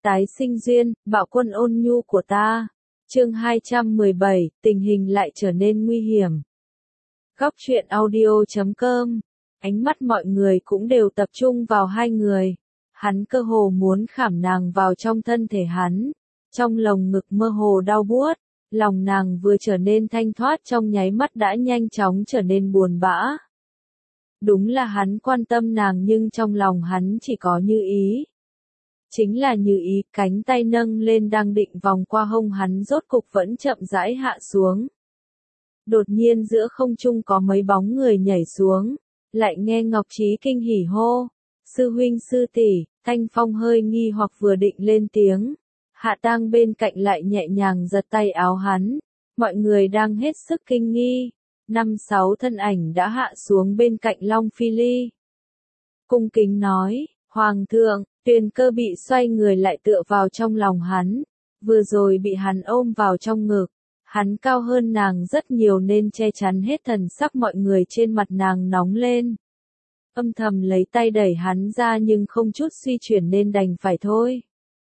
Tái sinh duyên, bạo quân ôn nhu của ta. Chương 217, tình hình lại trở nên nguy hiểm. Góc truyện audio.com. Ánh mắt mọi người cũng đều tập trung vào hai người. Hắn cơ hồ muốn khảm nàng vào trong thân thể hắn. Trong lồng ngực mơ hồ đau buốt, lòng nàng vừa trở nên thanh thoát trong nháy mắt đã nhanh chóng trở nên buồn bã. Đúng là hắn quan tâm nàng nhưng trong lòng hắn chỉ có Như Ý. Chính là Như Ý, cánh tay nâng lên đang định vòng qua hông hắn rốt cục vẫn chậm rãi hạ xuống. Đột nhiên giữa không trung có mấy bóng người nhảy xuống, lại nghe Ngọc Trí kinh hỉ hô, sư huynh sư tỷ. Thanh Phong hơi nghi hoặc vừa định lên tiếng, Hạ Tang bên cạnh lại nhẹ nhàng giật tay áo hắn, mọi người đang hết sức kinh nghi, 5-6 thân ảnh đã hạ xuống bên cạnh Long Phi Ly. Cung kính nói, Hoàng thượng. Tuyền Cơ bị xoay người lại tựa vào trong lòng hắn, vừa rồi bị hắn ôm vào trong ngực, hắn cao hơn nàng rất nhiều nên che chắn hết thần sắc mọi người trên mặt nàng nóng lên. Âm thầm lấy tay đẩy hắn ra nhưng không chút suy chuyển nên đành phải thôi.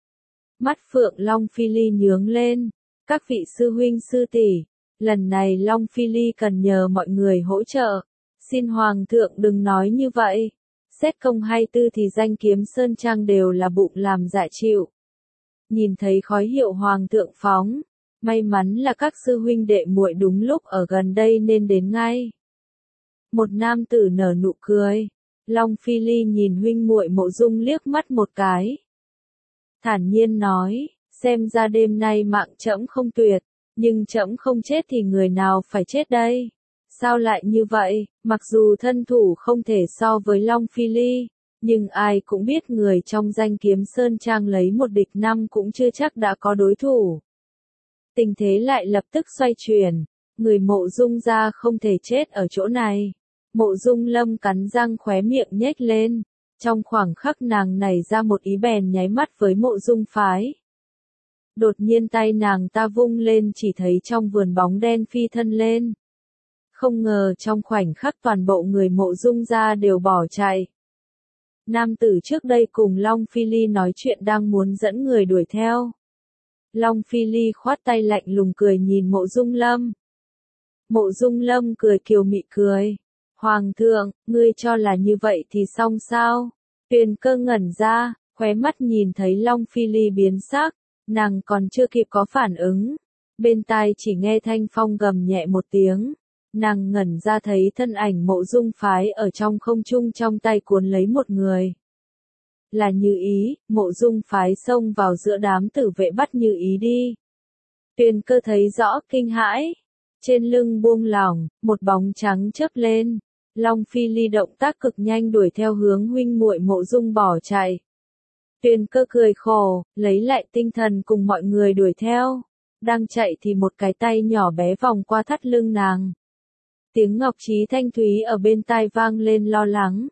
Mắt Phượng Long Phi Ly nhướng lên, các vị sư huynh sư tỷ, lần này Long Phi Ly cần nhờ mọi người hỗ trợ, xin Hoàng thượng đừng nói như vậy. Xét công hay tư thì danh kiếm Sơn Trang đều là bụng làm dạ chịu. Nhìn thấy khói hiệu Hoàng thượng phóng, may mắn là các sư huynh đệ muội đúng lúc ở gần đây nên đến ngay. Một nam tử nở nụ cười, Long Phi Ly nhìn huynh muội Mộ Dung liếc mắt một cái. Thản nhiên nói, xem ra đêm nay mạng trẫm không tuyệt, nhưng trẫm không chết thì người nào phải chết đây? Sao lại như vậy, mặc dù thân thủ không thể so với Long Phi Ly, nhưng ai cũng biết người trong danh kiếm Sơn Trang lấy một địch năm cũng chưa chắc đã có đối thủ. Tình thế lại lập tức xoay chuyển, người Mộ Dung gia không thể chết ở chỗ này. Mộ Dung Lâm cắn răng khóe miệng nhếch lên, trong khoảng khắc nàng nảy ra một ý bèn nháy mắt với Mộ Dung phái. Đột nhiên tay nàng ta vung lên chỉ thấy trong vườn bóng đen phi thân lên. Không ngờ trong khoảnh khắc toàn bộ người Mộ Dung gia đều bỏ chạy. Nam tử trước đây cùng Long Phi Ly nói chuyện đang muốn dẫn người đuổi theo. Long Phi Ly khoát tay lạnh lùng cười nhìn Mộ Dung Lâm. Mộ Dung Lâm cười kiều mị cười. Hoàng thượng, ngươi cho là như vậy thì xong sao? Tuyền Cơ ngẩn ra, khóe mắt nhìn thấy Long Phi Ly biến sắc, nàng còn chưa kịp có phản ứng. Bên tai chỉ nghe Thanh Phong gầm nhẹ một tiếng. Nàng ngẩn ra thấy thân ảnh Mộ Dung phái ở trong không trung trong tay cuốn lấy một người. Là Như Ý, Mộ Dung phái xông vào giữa đám tử vệ bắt Như Ý đi. Tuyền Cơ thấy rõ kinh hãi. Trên lưng buông lỏng, một bóng trắng chớp lên. Long Phi Ly động tác cực nhanh đuổi theo hướng huynh muội Mộ Dung bỏ chạy. Tuyền Cơ cười khổ, lấy lại tinh thần cùng mọi người đuổi theo. Đang chạy thì một cái tay nhỏ bé vòng qua thắt lưng nàng. Tiếng Ngọc Trí thanh thúy ở bên tai vang lên lo lắng.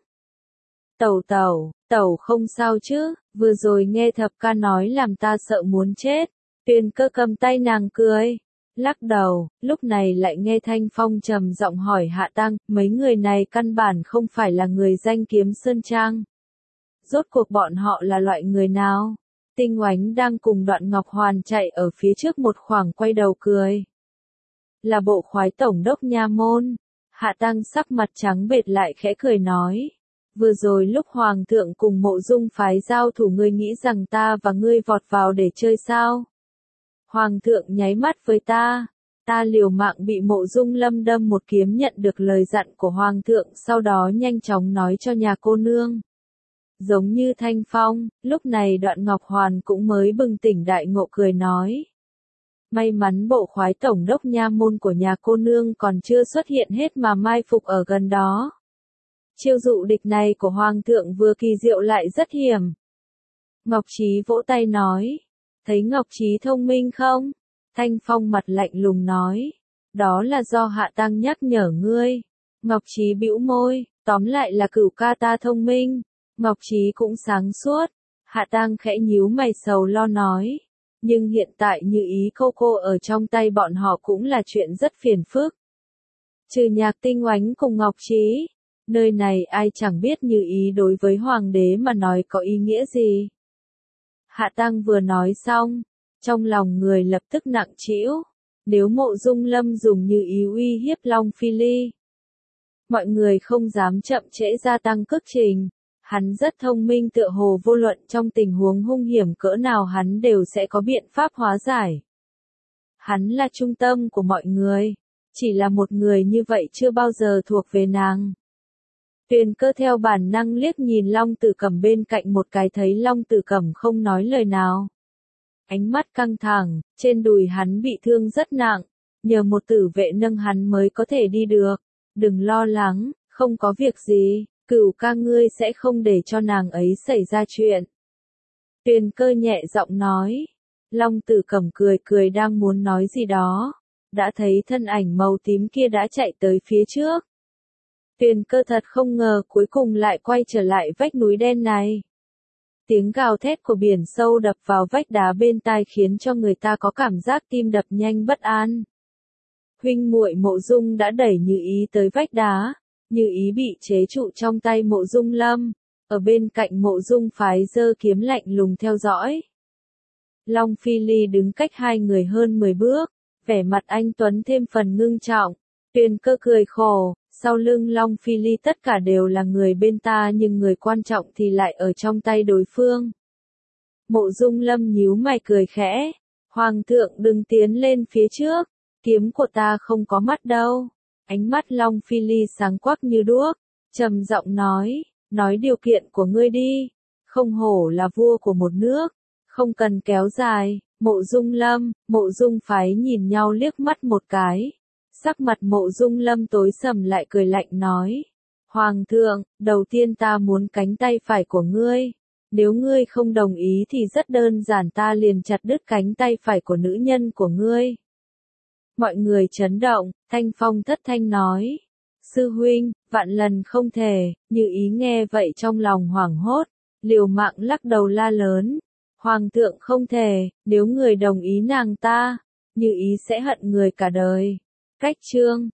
Tẩu không sao chứ, vừa rồi nghe Thập ca nói làm ta sợ muốn chết. Tuyền Cơ cầm tay nàng cười, lắc đầu, lúc này lại nghe Thanh Phong trầm giọng hỏi Hạ Tang, mấy người này căn bản không phải là người danh kiếm Sơn Trang. Rốt cuộc bọn họ là loại người nào? Tinh Oánh đang cùng Đoạn Ngọc Hoàn chạy ở phía trước một khoảng quay đầu cười. Là bộ khoái tổng đốc nha môn. Hạ Tang sắc mặt trắng bệch lại khẽ cười nói. Vừa rồi lúc Hoàng thượng cùng Mộ Dung phái giao thủ ngươi nghĩ rằng ta và ngươi vọt vào để chơi sao? Hoàng thượng nháy mắt với ta. Ta liều mạng bị Mộ Dung Lâm đâm một kiếm nhận được lời dặn của Hoàng thượng sau đó nhanh chóng nói cho nhà cô nương. Giống như Thanh Phong, lúc này Đoạn Ngọc Hoàn cũng mới bừng tỉnh đại ngộ cười nói. May mắn bộ khoái tổng đốc nha môn của nhà cô nương còn chưa xuất hiện hết mà mai phục ở gần đó. Chiêu dụ địch này của Hoàng thượng vừa kỳ diệu lại rất hiểm. Ngọc Trí vỗ tay nói. Thấy Ngọc Trí thông minh không? Thanh Phong mặt lạnh lùng nói. Đó là do Hạ Tang nhắc nhở ngươi. Ngọc Trí bĩu môi, tóm lại là cửu ca ta thông minh. Ngọc Trí cũng sáng suốt. Hạ Tang khẽ nhíu mày sầu lo nói. Nhưng hiện tại Như Ý cô ở trong tay bọn họ cũng là chuyện rất phiền phức. Trừ Nhạc Tinh Oánh cùng Ngọc Trí, nơi này ai chẳng biết Như Ý đối với Hoàng đế mà nói có ý nghĩa gì. Hạ Tăng vừa nói xong, trong lòng người lập tức nặng trĩu, nếu Mộ Dung Lâm dùng như ý uy hiếp Long Phi Ly. Mọi người không dám chậm trễ gia tăng cước trình, hắn rất thông minh tựa hồ vô luận trong tình huống hung hiểm cỡ nào hắn đều sẽ có biện pháp hóa giải. Hắn là trung tâm của mọi người, chỉ là một người như vậy chưa bao giờ thuộc về nàng. Tuyền Cơ theo bản năng liếc nhìn Long Tử Cẩm bên cạnh một cái thấy Long Tử Cẩm không nói lời nào. Ánh mắt căng thẳng, trên đùi hắn bị thương rất nặng, nhờ một tử vệ nâng hắn mới có thể đi được. Đừng lo lắng, không có việc gì, Cửu ca ngươi sẽ không để cho nàng ấy xảy ra chuyện. Tuyền Cơ nhẹ giọng nói. Long Tử Cẩm cười cười đang muốn nói gì đó, đã thấy thân ảnh màu tím kia đã chạy tới phía trước. Tuyền Cơ thật không ngờ cuối cùng lại quay trở lại vách núi đen này. Tiếng gào thét của biển sâu đập vào vách đá bên tai khiến cho người ta có cảm giác tim đập nhanh bất an. Huynh muội Mộ Dung đã đẩy Như Ý tới vách đá, Như Ý bị chế trụ trong tay Mộ Dung Lâm, ở bên cạnh Mộ Dung Phái giơ kiếm lạnh lùng theo dõi. Long Phi Ly đứng cách hai người hơn 10 bước, vẻ mặt anh tuấn thêm phần ngưng trọng. Tuyền Cơ cười khổ, sau lưng Long Phi Ly tất cả đều là người bên ta nhưng người quan trọng thì lại ở trong tay đối phương. Mộ Dung Lâm nhíu mày cười khẽ, Hoàng thượng đừng tiến lên phía trước, kiếm của ta không có mắt đâu. Ánh mắt Long Phi Ly sáng quắc như đuốc, trầm giọng nói điều kiện của ngươi đi, không hổ là vua của một nước, không cần kéo dài. Mộ Dung Lâm, Mộ Dung Phái nhìn nhau liếc mắt một cái. Sắc mặt Mộ Dung Lâm tối sầm lại cười lạnh nói. Hoàng thượng, đầu tiên ta muốn cánh tay phải của ngươi. Nếu ngươi không đồng ý thì rất đơn giản ta liền chặt đứt cánh tay phải của nữ nhân của ngươi. Mọi người chấn động, Thanh Phong thất thanh nói. Sư huynh, vạn lần không thể, Như Ý nghe vậy trong lòng hoảng hốt, liều mạng lắc đầu la lớn. Hoàng thượng không thể, nếu người đồng ý nàng ta, Như Ý sẽ hận người cả đời. Cách chương